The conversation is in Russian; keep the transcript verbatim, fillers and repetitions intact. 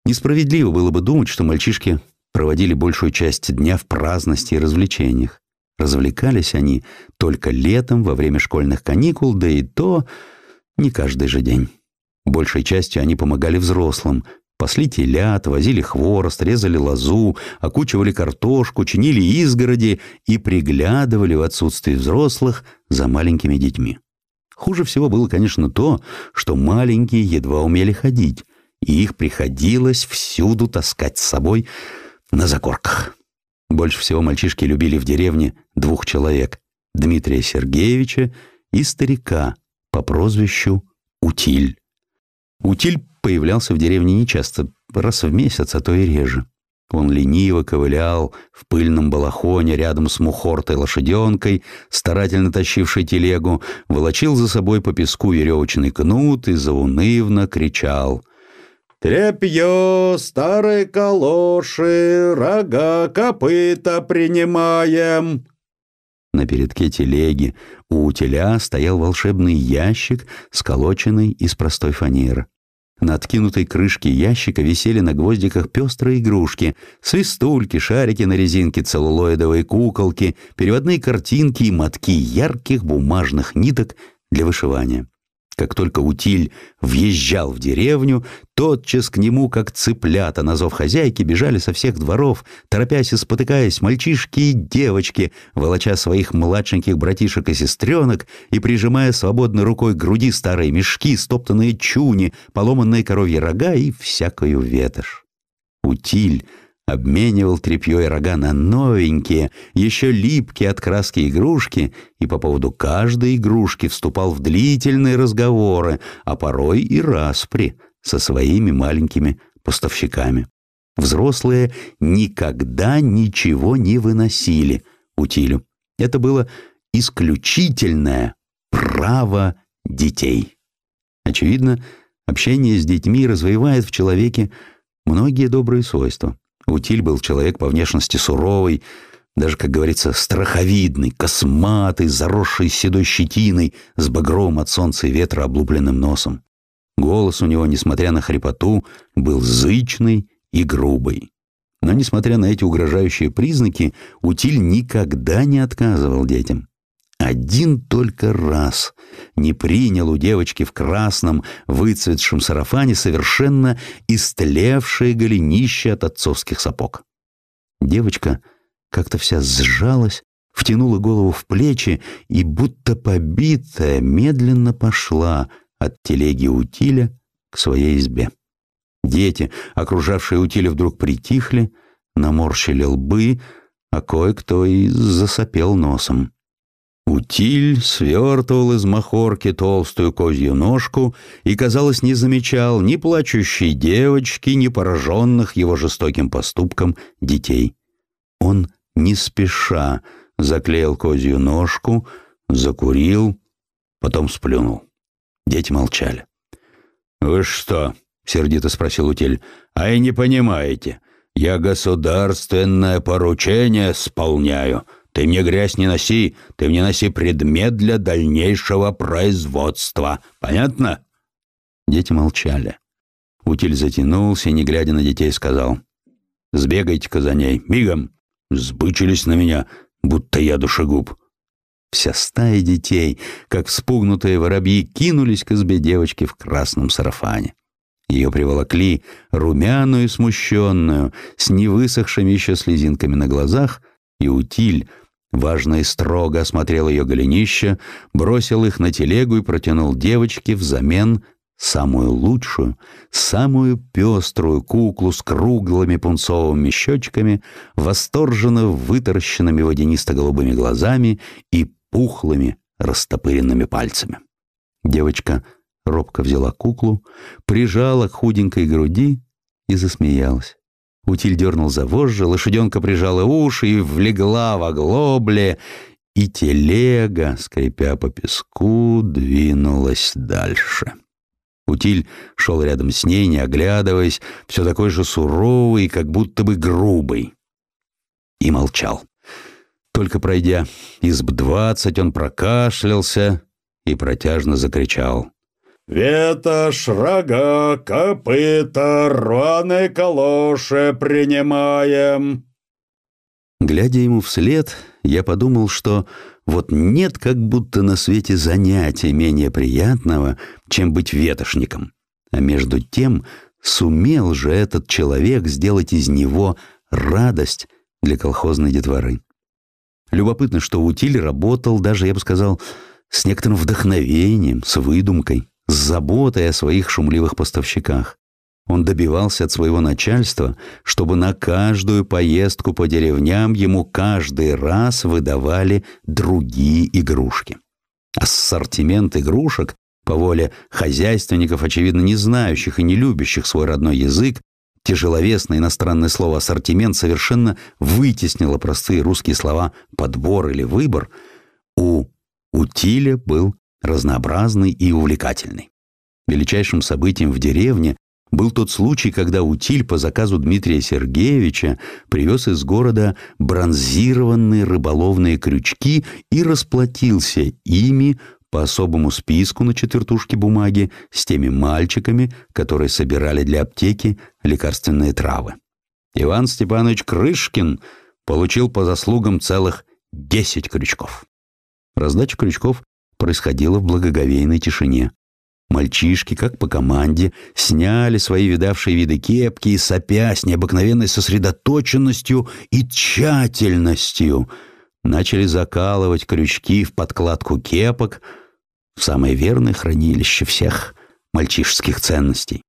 Несправедливо было бы думать, что мальчишки проводили большую часть дня в праздности и развлечениях. Развлекались они только летом, во время школьных каникул, да и то не каждый же день. Большей частью они помогали взрослым. Пасли телят, возили хворост, резали лозу, окучивали картошку, чинили изгороди и приглядывали в отсутствие взрослых за маленькими детьми. Хуже всего было, конечно, то, что маленькие едва умели ходить, и их приходилось всюду таскать с собой на закорках. Больше всего мальчишки любили в деревне двух человек — Дмитрия Сергеевича и старика по прозвищу Утиль. Утиль появлялся в деревне нечасто, раз в месяц, а то и реже. Он лениво ковылял в пыльном балахоне рядом с мухортой лошаденкой, старательно тащившей телегу, волочил за собой по песку веревочный кнут и заунывно кричал: «Тряпье, старые калоши, рога, копыта принимаем!» На передке телеги у утиля стоял волшебный ящик, сколоченный из простой фанеры. На откинутой крышке ящика висели на гвоздиках пестрые игрушки: свистульки, шарики на резинке, целлулоидовые куколки, переводные картинки и мотки ярких бумажных ниток для вышивания. Как только Утиль въезжал в деревню, тотчас к нему, как цыплята на зов хозяйки, бежали со всех дворов, торопясь и спотыкаясь, мальчишки и девочки, волоча своих младшеньких братишек и сестренок и прижимая свободной рукой к груди старые мешки, стоптанные чуни, поломанные коровьи рога и всякую ветошь. Утиль обменивал тряпье и рога на новенькие, еще липкие от краски игрушки, и по поводу каждой игрушки вступал в длительные разговоры, а порой и распри со своими маленькими поставщиками. Взрослые никогда ничего не выносили Утилю. Это было исключительное право детей. Очевидно, общение с детьми развивает в человеке многие добрые свойства. Утиль был человек по внешности суровый, даже, как говорится, страховидный, косматый, заросший седой щетиной, с багровым от солнца и ветра облупленным носом. Голос у него, несмотря на хрипоту, был зычный и грубый. Но, несмотря на эти угрожающие признаки, Утиль никогда не отказывал детям. Один только раз не принял у девочки в красном выцветшем сарафане совершенно истлевшее голенище от отцовских сапог. Девочка как-то вся сжалась, втянула голову в плечи и, будто побитая, медленно пошла от телеги Утиля к своей избе. Дети, окружавшие Утиля, вдруг притихли, наморщили лбы, а кое-кто и засопел носом. Утиль свертывал из махорки толстую козью ножку и, казалось, не замечал ни плачущей девочки, ни пораженных его жестоким поступком детей. Он не спеша заклеил козью ножку, закурил, потом сплюнул. Дети молчали. «Вы что?» — сердито спросил Утиль. «А и не понимаете, я государственное поручение исполняю. Ты мне грязь не носи, ты мне носи предмет для дальнейшего производства. Понятно?» Дети молчали. Утиль затянулся и, не глядя на детей, сказал: «Сбегайте-ка за ней, мигом!» Сбычились на меня, будто я душегуб. Вся стая детей, как вспугнутые воробьи, кинулись к избе девочки в красном сарафане. Ее приволокли, румяную и смущенную, с невысохшими еще слезинками на глазах, и Утиль важно и строго осмотрел ее голенище, бросил их на телегу и протянул девочке взамен самую лучшую, самую пеструю куклу с круглыми пунцовыми щечками, восторженно вытаращенными водянисто-голубыми глазами и пухлыми растопыренными пальцами. Девочка робко взяла куклу, прижала к худенькой груди и засмеялась. Утиль дернул за вожжи, лошаденка прижала уши и влегла в оглобле, и телега, скрипя по песку, двинулась дальше. Утиль шел рядом с ней, не оглядываясь, все такой же суровый, как будто бы грубый, и молчал. Только пройдя изб двадцать, он прокашлялся и протяжно закричал: ветошь, рога, копыта, рваные калоши принимаем». Глядя ему вслед, я подумал, что вот нет как будто на свете занятия менее приятного, чем быть ветошником. А между тем сумел же этот человек сделать из него радость для колхозной детворы. Любопытно, что Утиль работал даже, я бы сказал, с некоторым вдохновением, с выдумкой, с заботой о своих шумливых поставщиках. Он добивался от своего начальства, чтобы на каждую поездку по деревням ему каждый раз выдавали другие игрушки. Ассортимент игрушек, по воле хозяйственников, очевидно, не знающих и не любящих свой родной язык, тяжеловесное иностранное слово «ассортимент» совершенно вытеснило простые русские слова «подбор» или «выбор», у Утиля был разнообразный и увлекательный. Величайшим событием в деревне был тот случай, когда Утиль по заказу Дмитрия Сергеевича привез из города бронзированные рыболовные крючки и расплатился ими по особому списку на четвертушке бумаги с теми мальчиками, которые собирали для аптеки лекарственные травы. Иван Степанович Крышкин получил по заслугам целых десять крючков. Раздача крючков происходила в благоговейной тишине. Мальчишки, как по команде, сняли свои видавшие виды кепки и, сопя с необыкновенной сосредоточенностью и тщательностью, начали закалывать крючки в подкладку кепок, в самое верное хранилище всех мальчишеских ценностей.